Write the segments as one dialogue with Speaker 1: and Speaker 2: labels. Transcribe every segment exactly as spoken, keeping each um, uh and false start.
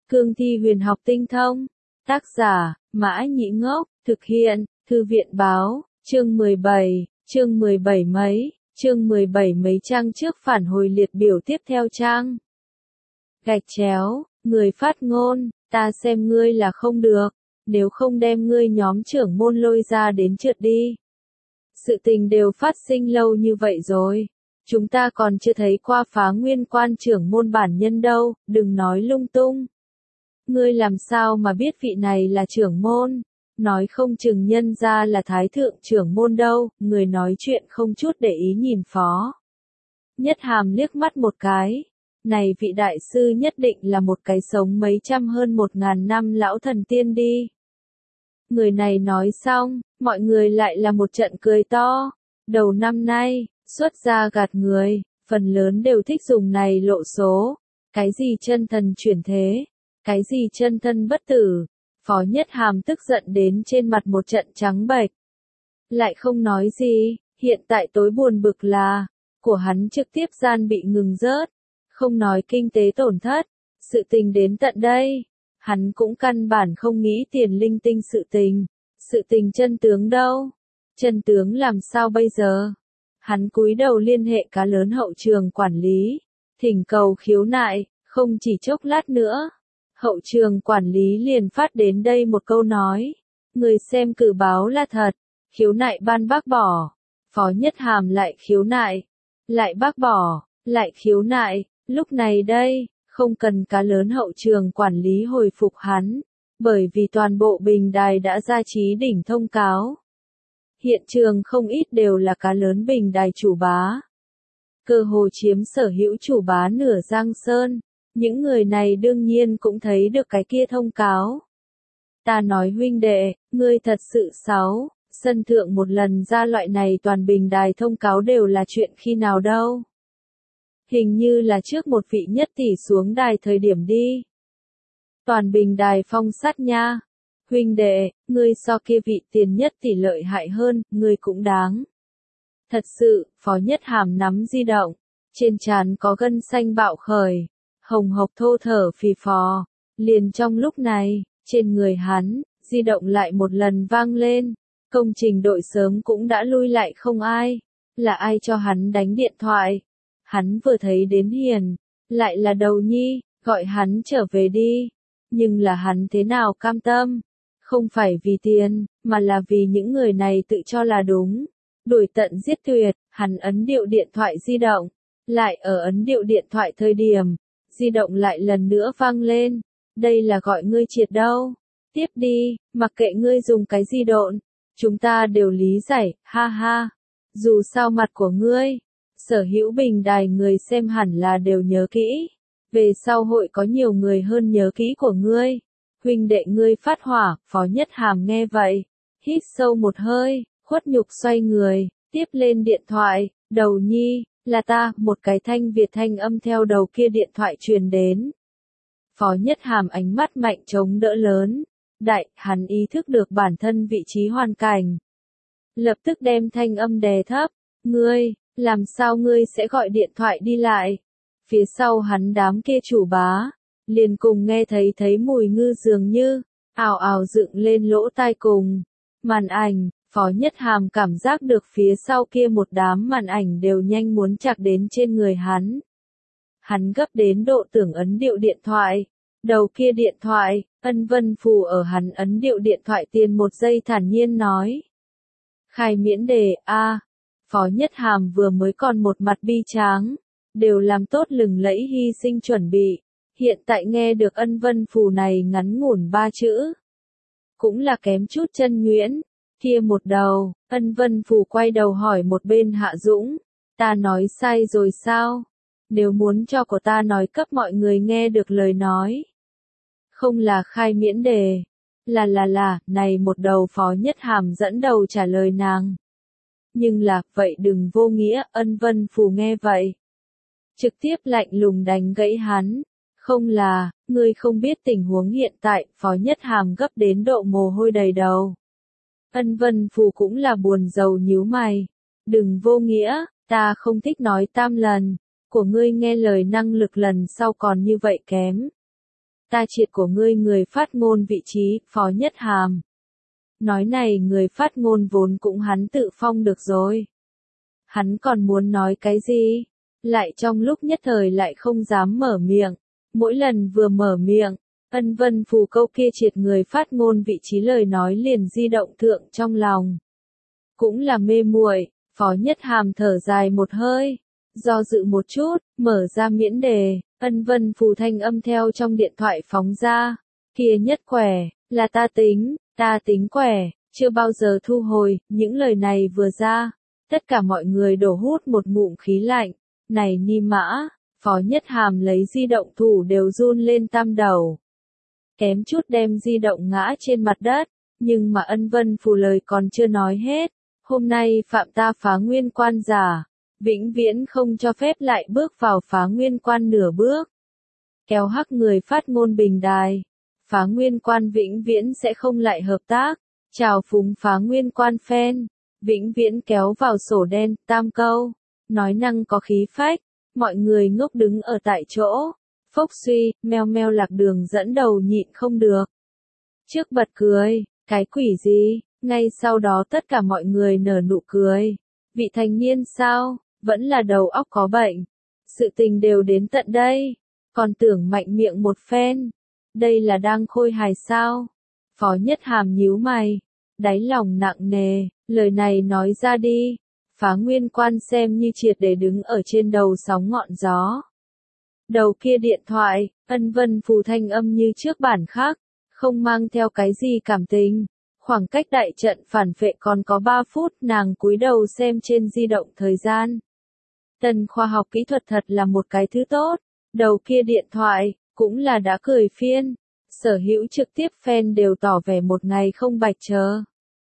Speaker 1: Cương thi huyền học tinh thông. Tác giả, Mã Nhĩ Ngốc, thực hiện, Thư viện báo, chương mười bảy, chương mười bảy mấy, chương mười bảy mấy trang trước phản hồi liệt biểu tiếp theo trang. Gạch chéo, người phát ngôn, ta xem ngươi là không được, nếu không đem ngươi nhóm trưởng môn lôi ra đến trượt đi. Sự tình đều phát sinh lâu như vậy rồi. Chúng ta còn chưa thấy qua Phá Nguyên quan trưởng môn bản nhân đâu, đừng nói lung tung. Ngươi làm sao mà biết vị này là trưởng môn, nói không chừng nhân ra là thái thượng trưởng môn đâu, người nói chuyện không chút để ý nhìn Phó Nhất Hàm liếc mắt một cái. Này vị đại sư nhất định là một cái sống mấy trăm hơn một ngàn năm lão thần tiên đi. Người này nói xong, mọi người lại là một trận cười to. Đầu năm nay, xuất gia gạt người, phần lớn đều thích dùng này lộ số. Cái gì chân thần chuyển thế, cái gì chân thân bất tử. Phó Nhất Hàm tức giận đến trên mặt một trận trắng bệch. Lại không nói gì, hiện tại tối buồn bực là, của hắn trực tiếp gian bị ngừng rớt. Không nói kinh tế tổn thất, sự tình đến tận đây, hắn cũng căn bản không nghĩ tiền linh tinh sự tình, sự tình chân tướng đâu, chân tướng làm sao bây giờ? Hắn cúi đầu liên hệ cá lớn hậu trường quản lý, thỉnh cầu khiếu nại, không chỉ chốc lát nữa, hậu trường quản lý liền phát đến đây một câu nói, người xem cử báo là thật, khiếu nại ban bác bỏ, Phó Nhất Hàm lại khiếu nại, lại bác bỏ, lại khiếu nại. Lúc này đây, không cần cá lớn hậu trường quản lý hồi phục hắn, bởi vì toàn bộ bình đài đã ra trí đỉnh thông cáo. Hiện trường không ít đều là cá lớn bình đài chủ bá. Cơ hồ chiếm sở hữu chủ bá nửa Giang Sơn, những người này đương nhiên cũng thấy được cái kia thông cáo. Ta nói huynh đệ, ngươi thật sự xấu, sân thượng một lần ra loại này toàn bình đài thông cáo đều là chuyện khi nào đâu. Hình như là trước một vị nhất tỷ xuống đài thời điểm đi. Toàn bình đài phong sát nha. Huynh đệ, ngươi so kia vị tiền nhất tỷ lợi hại hơn, ngươi cũng đáng. Thật sự, Phó Nhất Hàm nắm di động. Trên trán có gân xanh bạo khởi. Hồng hộc thô thở phì phò. Liền trong lúc này, trên người hắn, di động lại một lần vang lên. Công trình đội sớm cũng đã lui lại không ai. Là ai cho hắn đánh điện thoại? Hắn vừa thấy đến Hiền, lại là Đầu Nhi, gọi hắn trở về đi. Nhưng là hắn thế nào cam tâm? Không phải vì tiền, mà là vì những người này tự cho là đúng. Đuổi tận giết tuyệt, hắn ấn điệu điện thoại di động. Lại ở ấn điệu điện thoại thời điểm, di động lại lần nữa vang lên. Đây là gọi ngươi triệt đâu. Tiếp đi, mặc kệ ngươi dùng cái gì độn. Chúng ta đều lý giải, ha ha. Dù sao mặt của ngươi. Sở hữu bình đài người xem hẳn là đều nhớ kỹ. Về sau hội có nhiều người hơn nhớ kỹ của ngươi. Huynh đệ ngươi phát hỏa, Phó Nhất Hàm nghe vậy. Hít sâu một hơi, khuất nhục xoay người, tiếp lên điện thoại. Đầu Nhi, là ta, một cái thanh Việt thanh âm theo đầu kia điện thoại truyền đến. Phó Nhất Hàm ánh mắt mạnh chống đỡ lớn. Đại, hắn ý thức được bản thân vị trí hoàn cảnh. Lập tức đem thanh âm đè thấp. Ngươi. Làm sao ngươi sẽ gọi điện thoại đi lại? Phía sau hắn đám kia chủ bá, liền cùng nghe thấy thấy mùi ngư dường như, ào ào dựng lên lỗ tai cùng. Màn ảnh, Phó Nhất Hàm cảm giác được phía sau kia một đám màn ảnh đều nhanh muốn chạc đến trên người hắn. Hắn gấp đến độ tưởng ấn điệu điện thoại. Đầu kia điện thoại, Ân Vân Phù ở hắn ấn điệu điện thoại tiền một giây thản nhiên nói. Khai miễn đề, a. Phó Nhất Hàm vừa mới còn một mặt bi tráng, đều làm tốt lừng lẫy hy sinh chuẩn bị, hiện tại nghe được Ân Vân Phù này ngắn ngủn ba chữ. Cũng là kém chút chân nhuyễn, kia một đầu, Ân Vân Phù quay đầu hỏi một bên Hạ Dũng, ta nói sai rồi sao? Nếu muốn cho của ta nói cấp mọi người nghe được lời nói. Không là khai miễn đề, là là là, này một đầu Phó Nhất Hàm dẫn đầu trả lời nàng. Nhưng là, vậy đừng vô nghĩa, Ân Vân Phù nghe vậy. Trực tiếp lạnh lùng đánh gãy hắn. Không là, ngươi không biết tình huống hiện tại, Phó Nhất Hàm gấp đến độ mồ hôi đầy đầu. Ân Vân Phù cũng là buồn rầu nhíu mày. Đừng vô nghĩa, ta không thích nói tam lần. Của ngươi nghe lời năng lực lần sau còn như vậy kém. ta triệt của ngươi người phát ngôn vị trí, Phó Nhất Hàm. Nói này người phát ngôn vốn cũng hắn tự phong được rồi. Hắn còn muốn nói cái gì? Lại trong lúc nhất thời lại không dám mở miệng. Mỗi lần vừa mở miệng, Ân Vân Phù câu kia triệt người phát ngôn vị trí lời nói liền di động thượng trong lòng. Cũng là mê muội, Phó Nhất Hàm thở dài một hơi, do dự một chút, mở ra miễn đề, Ân Vân Phù thanh âm theo trong điện thoại phóng ra. Kia Nhất khỏe, là ta tính, ta tính khỏe, chưa bao giờ thu hồi, những lời này vừa ra, tất cả mọi người đổ hút một ngụm khí lạnh. Này ni mã, Phó Nhất Hàm lấy di động thủ đều run lên tam đầu. Kém chút đem di động ngã trên mặt đất, nhưng mà Ân Vân Phù lời còn chưa nói hết. Hôm nay phạm ta phá nguyên quan giả, vĩnh viễn không cho phép lại bước vào phá nguyên quan nửa bước. Kéo hắc người phát ngôn bình đài, phá nguyên quan vĩnh viễn sẽ không lại hợp tác, chào phúng phá nguyên quan fan, vĩnh viễn kéo vào sổ đen, tam câu, nói năng có khí phách, mọi người ngốc đứng ở tại chỗ, phốc suy, meo meo Lạc Đường dẫn đầu nhịn không được. Trước bật cười, cái quỷ gì, ngay sau đó tất cả mọi người nở nụ cười, vị thành niên sao, vẫn là đầu óc có bệnh, sự tình đều đến tận đây, còn tưởng mạnh miệng một phen, đây là đang khôi hài sao, Phó Nhất Hàm nhíu mày, đáy lòng nặng nề, lời này nói ra đi, phá nguyên quan xem như triệt để đứng ở trên đầu sóng ngọn gió. Đầu kia điện thoại, Ân Vân Phù thanh âm như trước bản khác, không mang theo cái gì cảm tình. Khoảng cách đại trận phản vệ còn có ba phút, nàng cúi đầu xem trên di động thời gian. Tần khoa học kỹ thuật thật là một cái thứ tốt, đầu kia điện thoại, cũng là đã cười phiên. Sở hữu trực tiếp fan đều tỏ vẻ một ngày không bạch chờ.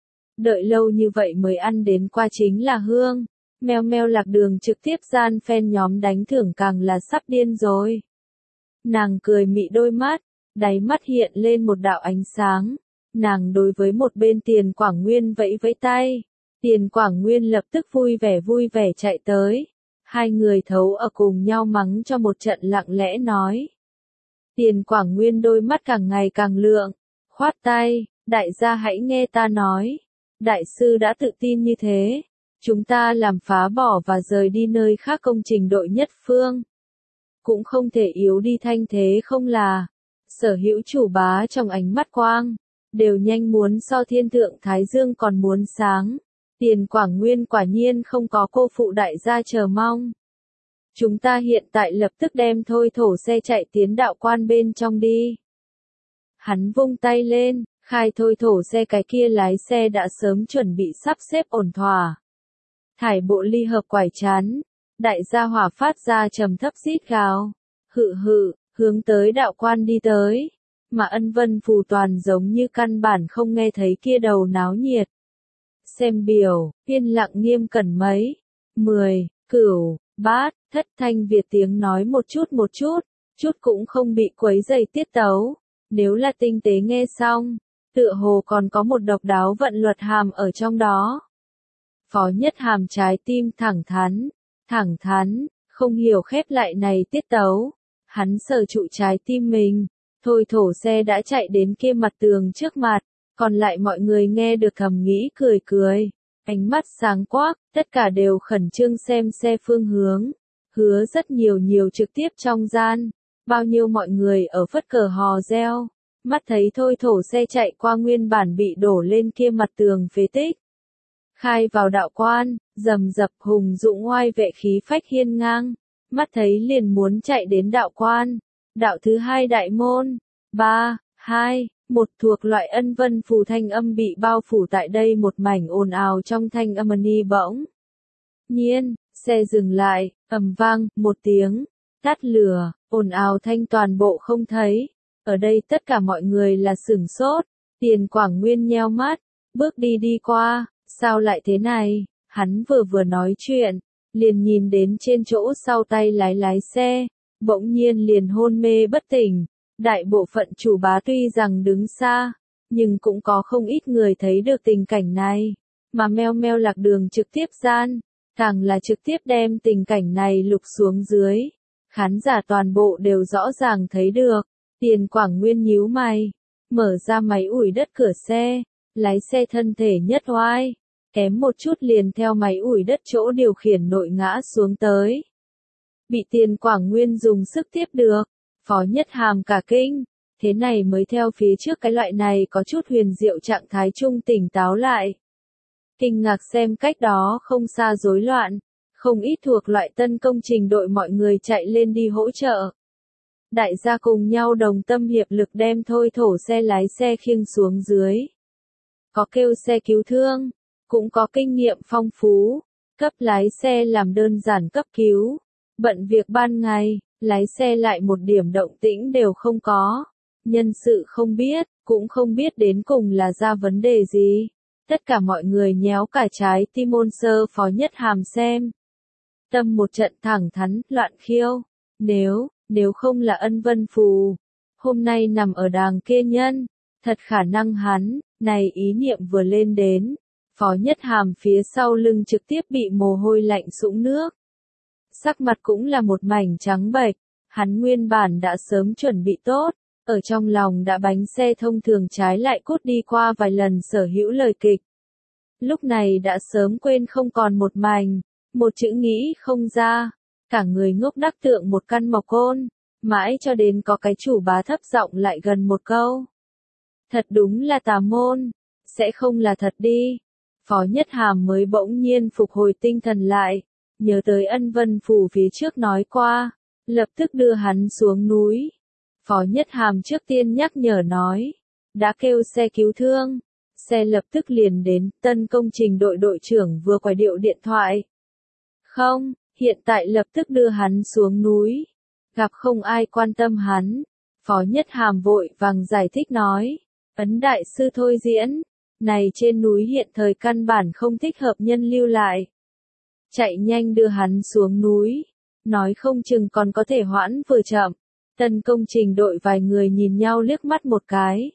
Speaker 1: Đợi lâu như vậy mới ăn đến qua chính là hương. Meo meo Lạc Đường trực tiếp gian fan nhóm đánh thưởng càng là sắp điên rồi. Nàng cười mị đôi mắt, đáy mắt hiện lên một đạo ánh sáng. Nàng đối với một bên Tiền Quảng Nguyên vẫy vẫy tay. Tiền Quảng Nguyên lập tức vui vẻ vui vẻ chạy tới. Hai người thấu ở cùng nhau mắng cho một trận lặng lẽ nói. Tiền Quảng Nguyên đôi mắt càng ngày càng lượng. Khoát tay, đại gia hãy nghe ta nói. Đại sư đã tự tin như thế. Chúng ta làm phá bỏ và rời đi nơi khác công trình đội nhất phương. Cũng không thể yếu đi thanh thế không là. Sở hữu chủ bá trong ánh mắt quang. Đều nhanh muốn so thiên thượng Thái Dương còn muốn sáng. Tiền Quảng Nguyên quả nhiên không có cô phụ đại gia chờ mong. Chúng ta hiện tại lập tức đem thôi thổ xe chạy tiến đạo quan bên trong đi. Hắn vung tay lên, khai thôi thổ xe cái kia lái xe đã sớm chuẩn bị sắp xếp ổn thỏa. Thải bộ ly hợp quải chán, đại gia hỏa phát ra trầm thấp rít gào. Hự hự, hướng tới đạo quan đi tới. Mà Ân Vân Phù toàn giống như căn bản không nghe thấy kia đầu náo nhiệt. Xem biểu, yên lặng nghiêm cẩn mấy. Mười, cửu, bát, thất thanh Việt tiếng nói một chút một chút, chút cũng không bị quấy dày tiết tấu. Nếu là tinh tế nghe xong, tựa hồ còn có một độc đáo vận luật hàm ở trong đó. Phó Nhất Hàm trái tim thẳng thắn, thẳng thắn, không hiểu khép lại này tiết tấu. Hắn sở trụ trái tim mình. Thôi thổ xe đã chạy đến kia mặt tường trước mặt, còn lại mọi người nghe được thầm nghĩ cười cười, ánh mắt sáng quắc, tất cả đều khẩn trương xem xe phương hướng, hứa rất nhiều nhiều trực tiếp trong gian, bao nhiêu mọi người ở phất cờ hò reo, mắt thấy thôi thổ xe chạy qua nguyên bản bị đổ lên kia mặt tường phế tích. Khai vào đạo quan, rầm rập hùng dũng oai vệ khí phách hiên ngang, mắt thấy liền muốn chạy đến đạo quan. Đạo thứ hai đại môn, ba, hai, một thuộc loại Ân Vân Phù thanh âm bị bao phủ tại đây một mảnh ồn ào trong thanh âm ni bỗng. Nhiên, xe dừng lại, ầm vang, một tiếng, tắt lửa, ồn ào thanh toàn bộ không thấy. Ở đây tất cả mọi người là sửng sốt, Tiền Quảng Nguyên nheo mắt, bước đi đi qua, sao lại thế này, hắn vừa vừa nói chuyện, liền nhìn đến trên chỗ sau tay lái lái xe. Bỗng nhiên liền hôn mê bất tỉnh, đại bộ phận chủ bá tuy rằng đứng xa, nhưng cũng có không ít người thấy được tình cảnh này, mà meo meo Lạc Đường trực tiếp gian, càng là trực tiếp đem tình cảnh này lục xuống dưới, khán giả toàn bộ đều rõ ràng thấy được, Tiền Quảng Nguyên nhíu mày, mở ra máy ủi đất cửa xe, lái xe thân thể nhất oai, kém một chút liền theo máy ủi đất chỗ điều khiển nội ngã xuống tới. Bị Tiền Quảng Nguyên dùng sức tiếp được, Phó Nhất Hàm cả kinh, thế này mới theo phía trước cái loại này có chút huyền diệu trạng thái trung tỉnh táo lại. Kinh ngạc xem cách đó không xa rối loạn, không ít thuộc loại tân công trình đội mọi người chạy lên đi hỗ trợ. Đại gia cùng nhau đồng tâm hiệp lực đem thôi thổ xe lái xe khiêng xuống dưới. Có kêu xe cứu thương, cũng có kinh nghiệm phong phú, cấp lái xe làm đơn giản cấp cứu. Bận việc ban ngày, lái xe lại một điểm động tĩnh đều không có. Nhân sự không biết, cũng không biết đến cùng là ra vấn đề gì. Tất cả mọi người nhéo cả trái tim ôn sơ Phó Nhất Hàm xem. Tâm một trận thẳng thắn, loạn khiêu. Nếu, nếu không là Ân Vân Phù, hôm nay nằm ở đàng kia nhân, thật khả năng hắn, này ý niệm vừa lên đến. Phó Nhất Hàm phía sau lưng trực tiếp bị mồ hôi lạnh sũng nước. Sắc mặt cũng là một mảnh trắng bệch, hắn nguyên bản đã sớm chuẩn bị tốt, ở trong lòng đã bánh xe thông thường trái lại cút đi qua vài lần sở hữu lời kịch. Lúc này đã sớm quên không còn một mảnh, một chữ nghĩ không ra, cả người ngốc đắc tượng một căn mộc côn, mãi cho đến có cái chủ bá thấp giọng lại gần một câu. Thật đúng là tà môn, sẽ không là thật đi. Phó Nhất Hàm mới bỗng nhiên phục hồi tinh thần lại, nhớ tới Ân Vân Phủ phía trước nói qua, lập tức đưa hắn xuống núi. Phó Nhất Hàm trước tiên nhắc nhở nói, đã kêu xe cứu thương, xe lập tức liền đến, tân công trình đội đội trưởng vừa quay điệu điện thoại. Không, hiện tại lập tức đưa hắn xuống núi, gặp không ai quan tâm hắn. Phó Nhất Hàm vội vàng giải thích nói, Ấn đại sư thôi diễn, này trên núi hiện thời căn bản không thích hợp nhân lưu lại. Chạy nhanh đưa hắn xuống núi, nói không chừng còn có thể hoãn vừa chậm. Tân công trình đội vài người nhìn nhau liếc mắt một cái.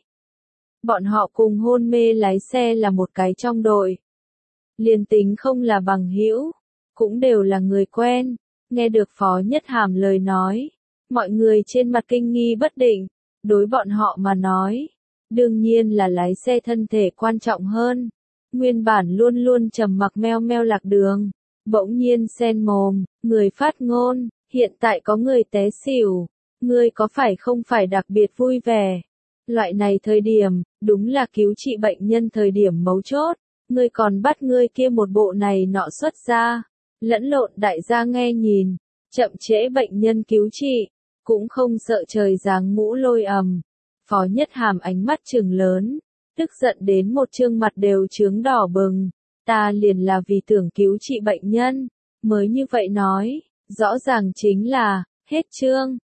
Speaker 1: Bọn họ cùng hôn mê lái xe là một cái trong đội. Liên tính không là bằng hữu, cũng đều là người quen. Nghe được Phó Nhất Hàm lời nói, mọi người trên mặt kinh nghi bất định, đối bọn họ mà nói, đương nhiên là lái xe thân thể quan trọng hơn. Nguyên bản luôn luôn trầm mặc meo meo lạc đường, bỗng nhiên sen mồm, người phát ngôn, hiện tại có người té xỉu, ngươi có phải không phải đặc biệt vui vẻ? Loại này thời điểm, đúng là cứu trị bệnh nhân thời điểm mấu chốt, ngươi còn bắt ngươi kia một bộ này nọ xuất ra, lẫn lộn đại gia nghe nhìn, chậm trễ bệnh nhân cứu trị, cũng không sợ trời giáng ngũ lôi ầm. Phó Nhất Hàm ánh mắt trừng lớn, tức giận đến một trương mặt đều chướng đỏ bừng, ta liền là vì tưởng cứu trị bệnh nhân, mới như vậy nói, rõ ràng chính là, hết chương.